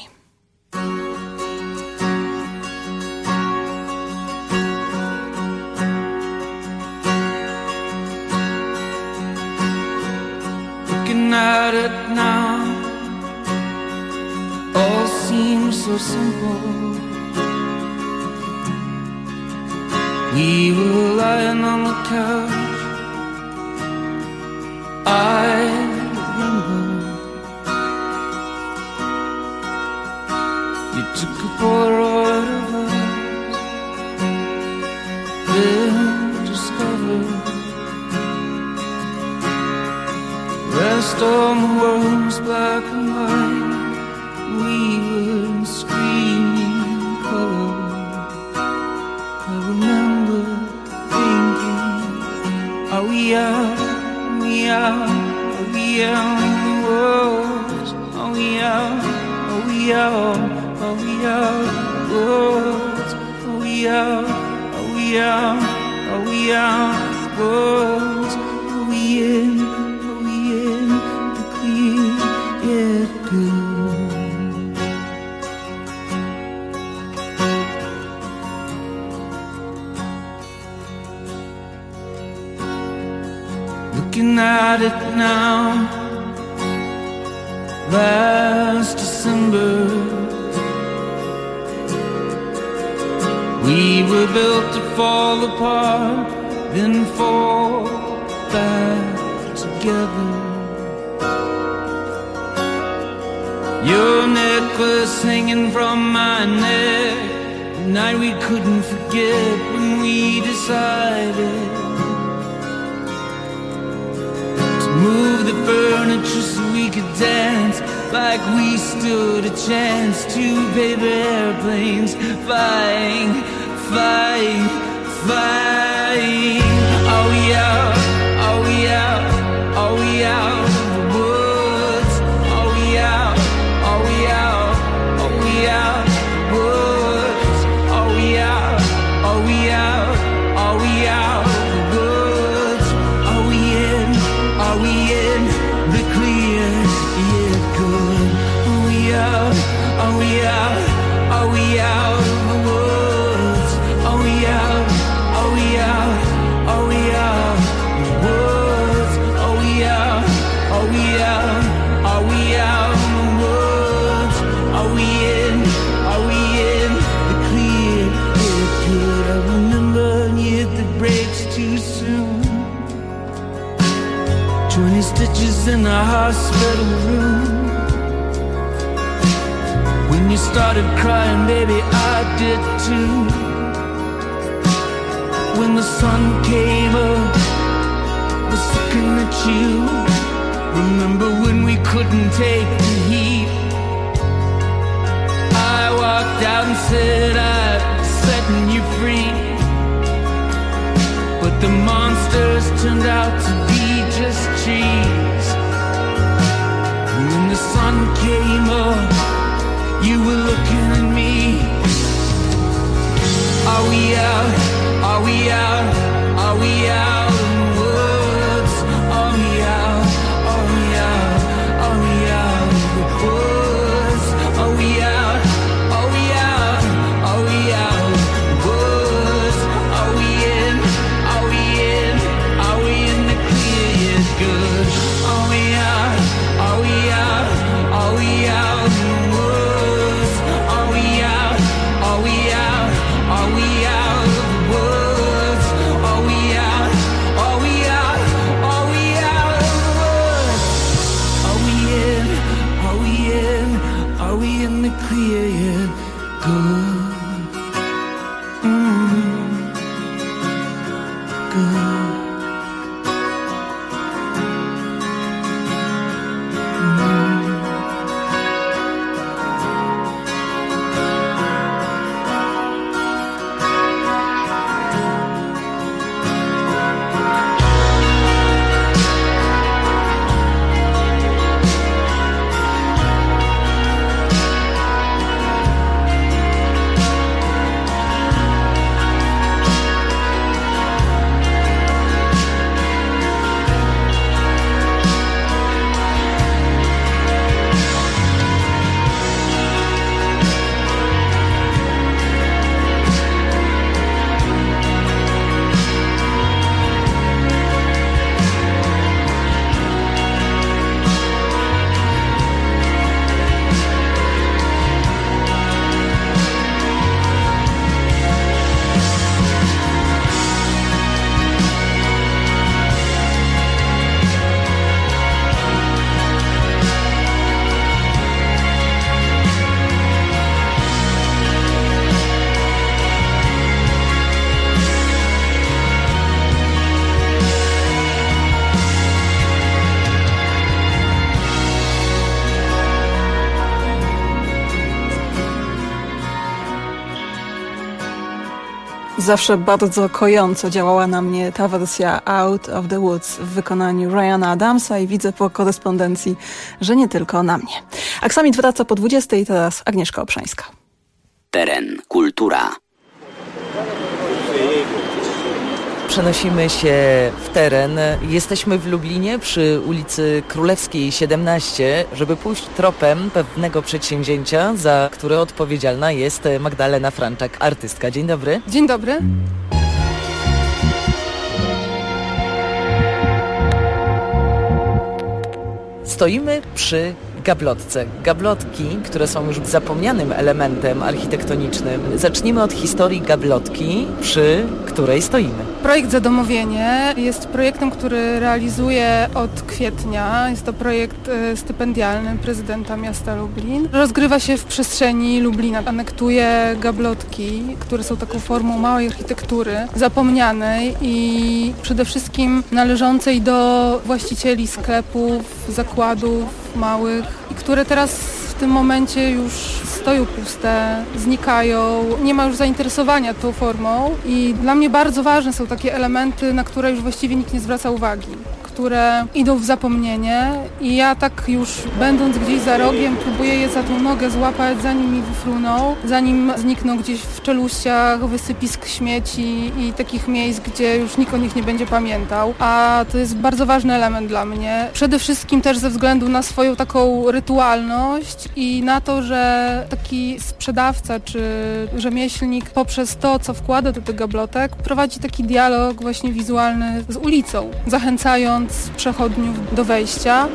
Looking at it now, all seems so simple. We were lying on the couch, I remember. You took a Polaroid of us, then discovered rest on the world was black and white. We were screaming color. I remember thinking, are we out? Are we out? Are we out in the world? Are we out? Are we out? Are we out in the world? Are we out? Are we out? Are we out in the world? Are we in? Are we in the clear yet good? Looking at it now, last December, we were built to fall apart, then fall back together. Your necklace hanging from my neck, the night we couldn't forget when we decided move the furniture so we could dance like we stood a chance. Two paper airplanes flying, flying, flying. Are we out? Are we out? Are we out of the woods? Are we out? Are we out? Are we out of the woods? Are we out? Are we out? Are we out of the woods? Are we in? Are we in the clear yet good? Are we out? Are we out? Are we out of the woods? Are we out? Are we out? Are we out of the woods? Are we out? Are we out? Are we out in the woods? Are we in? Are we in the clear yet good? I remember yet that breaks too soon. 20 stitches in the hospital room. When you started crying, baby, I did too. When the sun came up, I was looking at you. Remember when we couldn't take the heat? I walked out and said I'm setting you free. But the monsters turned out to be just trees. And when the sun came up, you were looking at me. Zawsze bardzo kojąco działała na mnie ta wersja Out of the Woods w wykonaniu Ryana Adamsa i widzę po korespondencji, że nie tylko na mnie. Aksamit wraca po 20 i teraz Agnieszka Obszańska. Teren kultura. Przenosimy się w teren. Jesteśmy w Lublinie przy ulicy Królewskiej 17, żeby pójść tropem pewnego przedsięwzięcia, za które odpowiedzialna jest Magdalena Franczak, artystka. Dzień dobry. Dzień dobry. Stoimy przy gablotce. Gablotki, które są już zapomnianym elementem architektonicznym. Zacznijmy od historii gablotki, przy której stoimy. Projekt Zadomowienie jest projektem, który realizuję od kwietnia. Jest to projekt stypendialny prezydenta miasta Lublin. Rozgrywa się w przestrzeni Lublina. Anektuje gablotki, które są taką formą małej architektury, zapomnianej i przede wszystkim należącej do właścicieli sklepów, zakładów małych, które teraz w tym momencie już stoją puste, znikają, nie ma już zainteresowania tą formą i dla mnie bardzo ważne są takie elementy, na które już właściwie nikt nie zwraca uwagi, które idą w zapomnienie i ja tak już będąc gdzieś za rogiem próbuję je za tą nogę złapać, zanim mi wyfruną, zanim znikną gdzieś w czeluściach wysypisk śmieci i takich miejsc, gdzie już nikt o nich nie będzie pamiętał, a to jest bardzo ważny element dla mnie. Przede wszystkim też ze względu na swoją taką rytualność i na to, że taki sprzedawca czy rzemieślnik poprzez to, co wkłada do tych gablotek, prowadzi taki dialog właśnie wizualny z ulicą, zachęcając przechodniów do wejścia.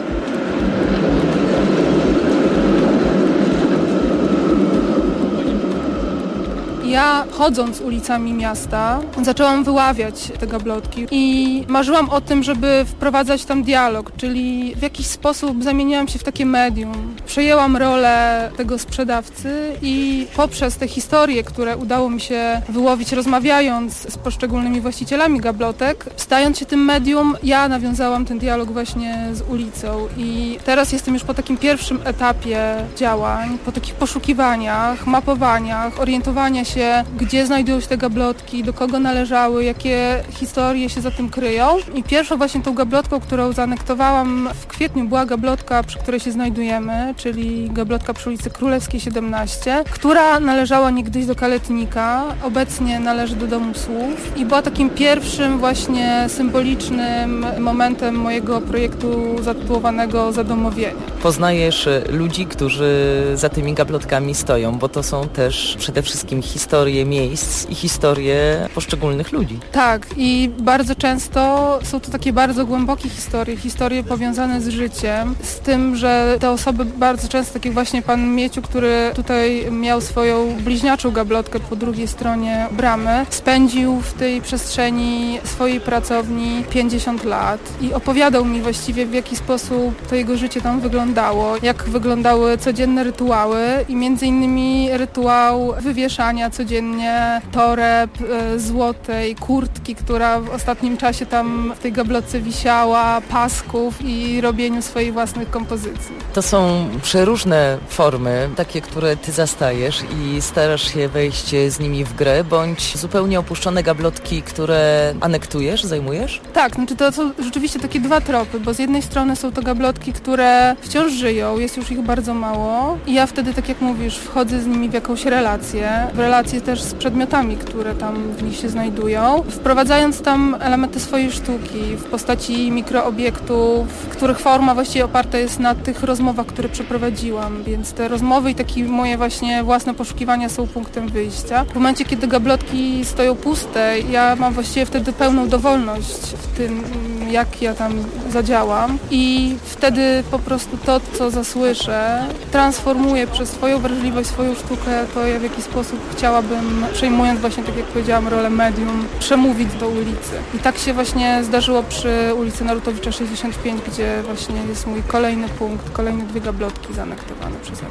Ja chodząc ulicami miasta zaczęłam wyławiać te gablotki i marzyłam o tym, żeby wprowadzać tam dialog, czyli w jakiś sposób zamieniłam się w takie medium. Przejęłam rolę tego sprzedawcy i poprzez te historie, które udało mi się wyłowić rozmawiając z poszczególnymi właścicielami gablotek, stając się tym medium, ja nawiązałam ten dialog właśnie z ulicą i teraz jestem już po takim pierwszym etapie działań, po takich poszukiwaniach, mapowaniach, orientowania się, gdzie znajdują się te gablotki, do kogo należały, jakie historie się za tym kryją. I pierwszą właśnie tą gablotką, którą zaanektowałam w kwietniu, była gablotka, przy której się znajdujemy, czyli gablotka przy ulicy Królewskiej 17, która należała niegdyś do Kaletnika, obecnie należy do Domu Słów i była takim pierwszym właśnie symbolicznym momentem mojego projektu zatytułowanego Zadomowienie. Poznajesz ludzi, którzy za tymi gablotkami stoją, bo to są też przede wszystkim historie miejsc i historie poszczególnych ludzi. Tak, i bardzo często są to takie bardzo głębokie historie powiązane z życiem, z tym, że te osoby bardzo często, tak jak właśnie pan Mieciu, który tutaj miał swoją bliźniaczą gablotkę po drugiej stronie bramy, spędził w tej przestrzeni swojej pracowni 50 lat i opowiadał mi właściwie, w jaki sposób to jego życie tam wyglądało, jak wyglądały codzienne rytuały i między innymi rytuał wywieszania codziennie toreb złotej, kurtki, która w ostatnim czasie tam w tej gablotce wisiała, pasków i robieniu swoich własnych kompozycji. To są przeróżne formy, takie, które ty zastajesz i starasz się wejść z nimi w grę, bądź zupełnie opuszczone gablotki, które anektujesz, zajmujesz? Tak, znaczy to są rzeczywiście takie dwa tropy, bo z jednej strony są to gablotki, które wciąż żyją, jest już ich bardzo mało i ja wtedy, tak jak mówisz, wchodzę z nimi w jakąś relację, też z przedmiotami, które tam w nich się znajdują, wprowadzając tam elementy swojej sztuki w postaci mikroobiektów, których forma właściwie oparta jest na tych rozmowach, które przeprowadziłam, więc te rozmowy i takie moje właśnie własne poszukiwania są punktem wyjścia. W momencie, kiedy gablotki stoją puste, ja mam właściwie wtedy pełną dowolność w tym, jak ja tam zadziałam i wtedy po prostu to, co zasłyszę, transformuję przez swoją wrażliwość, swoją sztukę, to ja w jaki sposób chciałabym, przejmując właśnie, tak jak powiedziałam, rolę medium, przemówić do ulicy. I tak się właśnie zdarzyło przy ulicy Narutowicza 65, gdzie właśnie jest mój kolejny punkt, kolejne dwie gablotki zaanektowane przeze mnie.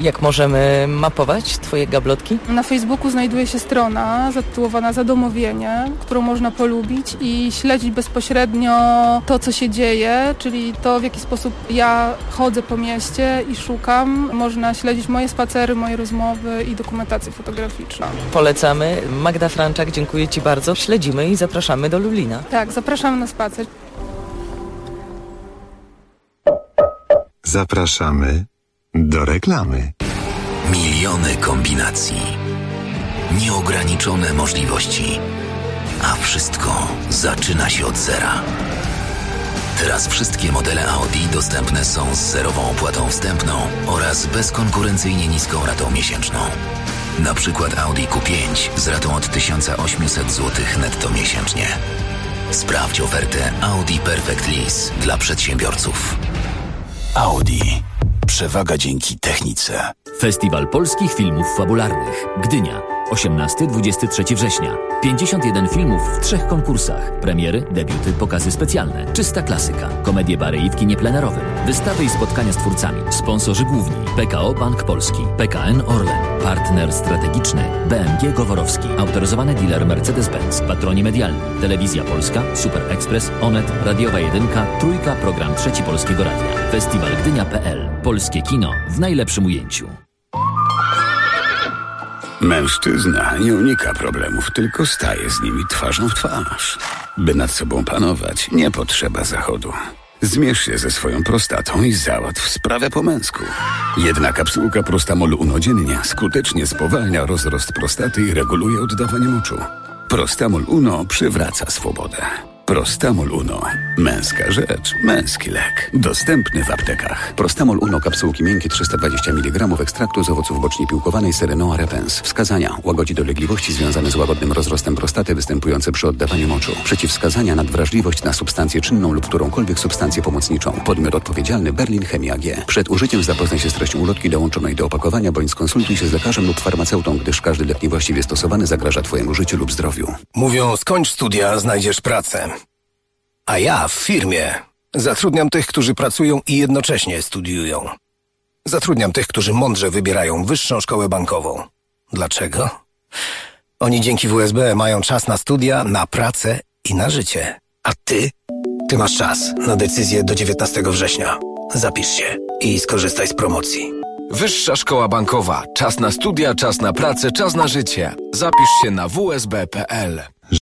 Jak możemy mapować twoje gablotki? Na Facebooku znajduje się strona zatytułowana Zadomowienie, którą można polubić i śledzić bezpośrednio to, co się dzieje, czyli to, w jaki sposób ja chodzę po mieście i szukam. Można śledzić moje spacery, moje rozmowy i dokumentację fotograficzną. Polecamy. Magda Franczak, dziękuję Ci bardzo. Śledzimy i zapraszamy do Lublina. Tak, zapraszamy na spacer. Zapraszamy do reklamy. Miliony kombinacji, nieograniczone możliwości, a wszystko zaczyna się od zera. Teraz wszystkie modele Audi dostępne są z zerową opłatą wstępną oraz bezkonkurencyjnie niską ratą miesięczną. Na przykład Audi Q5 z ratą od 1800 zł netto miesięcznie. Sprawdź ofertę Audi Perfect Lease dla przedsiębiorców. Audi. Przewaga dzięki technice. Festiwal Polskich Filmów Fabularnych. Gdynia. 18-23 września. 51 filmów w 3 konkursach. Premiery, debiuty, pokazy specjalne. Czysta klasyka. Komedie bary i w kinie plenerowym. Wystawy i spotkania z twórcami. Sponsorzy główni. PKO Bank Polski. PKN Orlen. Partner strategiczny. BMG Goworowski. Autoryzowany dealer Mercedes-Benz. Patroni medialni. Telewizja Polska. Super Express. Onet. Radiowa 1. Trójka. Program 3 Polskiego Radia. Festiwalgdynia.pl. Polskie kino w najlepszym ujęciu. Mężczyzna nie unika problemów, tylko staje z nimi twarzą w twarz. By nad sobą panować, nie potrzeba zachodu. Zmierz się ze swoją prostatą i załatw sprawę po męsku. Jedna kapsułka Prostamol Uno dziennie skutecznie spowalnia rozrost prostaty i reguluje oddawanie moczu. Prostamol Uno przywraca swobodę. Prostamol Uno. Męska rzecz, męski lek. Dostępny w aptekach. Prostamol Uno, kapsułki miękkie 320 mg ekstraktu z owoców boczni piłkowanej Serenoa repens. Wskazania: łagodzi dolegliwości związane z łagodnym rozrostem prostaty występujące przy oddawaniu moczu. Przeciwwskazania: nadwrażliwość na substancję czynną lub którąkolwiek substancję pomocniczą. Podmiot odpowiedzialny: Berlin Chemia AG. Przed użyciem zapoznaj się z treścią ulotki dołączonej do opakowania bądź skonsultuj się z lekarzem lub farmaceutą, gdyż każdy lek niewłaściwie stosowany zagraża Twojemu życiu lub zdrowiu. Mówią: skończ studia, znajdziesz pracę. A ja w firmie zatrudniam tych, którzy pracują i jednocześnie studiują. Zatrudniam tych, którzy mądrze wybierają wyższą szkołę bankową. Dlaczego? Oni dzięki WSB mają czas na studia, na pracę i na życie. A ty masz czas na decyzję do 19 września. Zapisz się i skorzystaj z promocji. Wyższa szkoła bankowa. Czas na studia, czas na pracę, czas na życie. Zapisz się na wsb.pl.